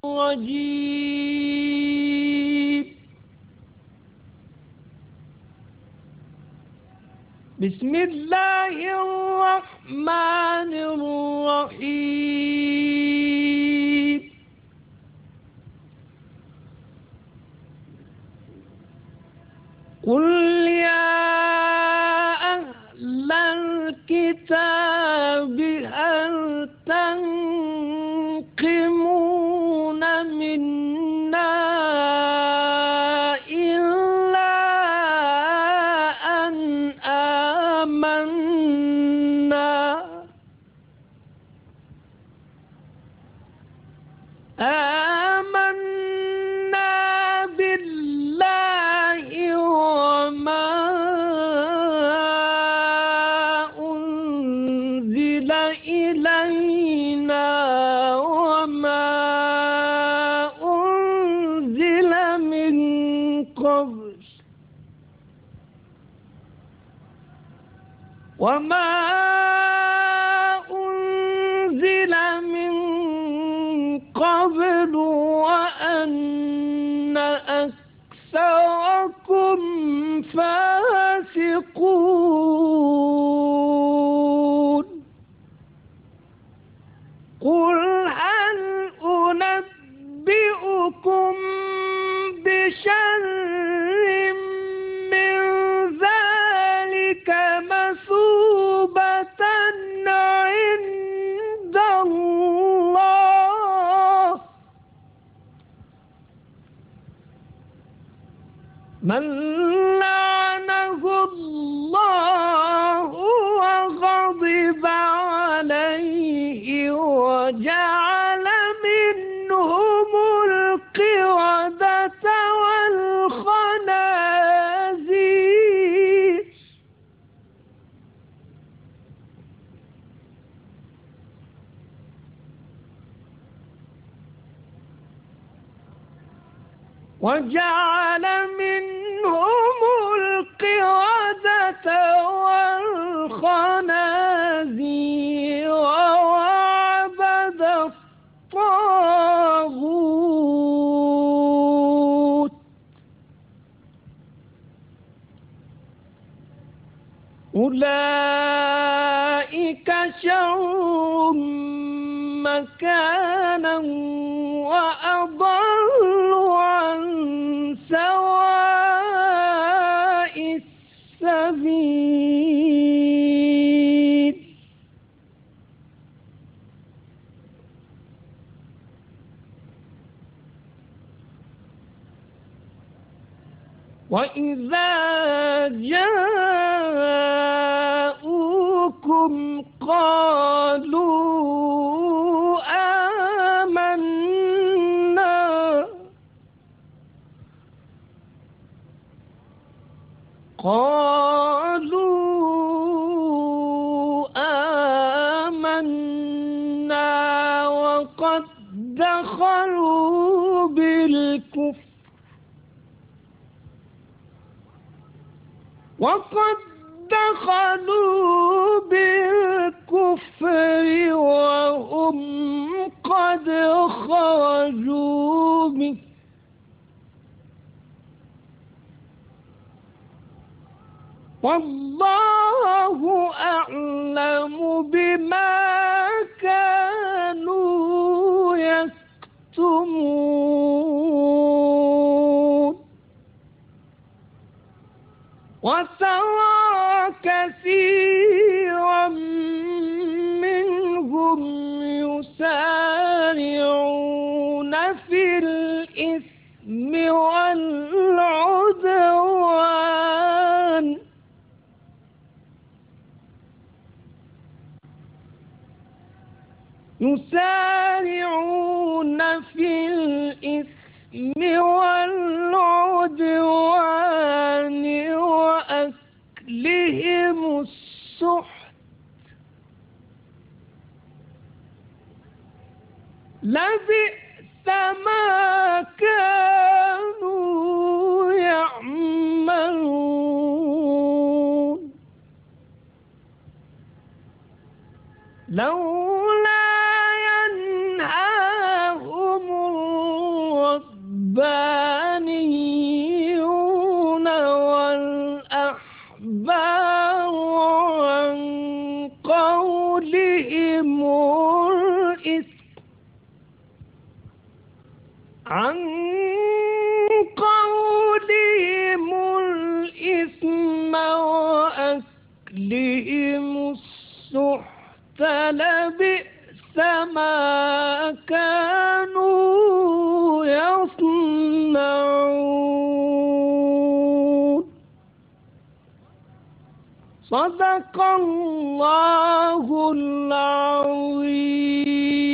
الرجيم. بسم الله الرحمن الرحيم. قل يا أهل الكتاب هل تنقمون منا إلا أن آمنا بالله وما أنزل إلينا وما أنزل من قبل وأن أكثركم فاسقون. قل هل أنبئكم بشر من ذلك مثوبة عند الله من لعنه الله وغضب عليه وجعل منهم القردة والخنازير وعبد الطاغوت أولئك شر مكانا وأضل عن سواء السبيل. وإذا جاءوكم قالوا آمنا وقد دخلوا بالكفر وهم قد خرجوا به والله أعلم بما كانوا يكتمون. وترى كثيرا منهم يسارعون في الإثم والعدوان وأكلهم السحت لبئس ما كانوا يعملون. لولا ينهاهم الرهبانيون والأحبار عن قولهم الإثم وأكلهم السحت لبئس ما كانوا يصنعون. صدق الله العظيم.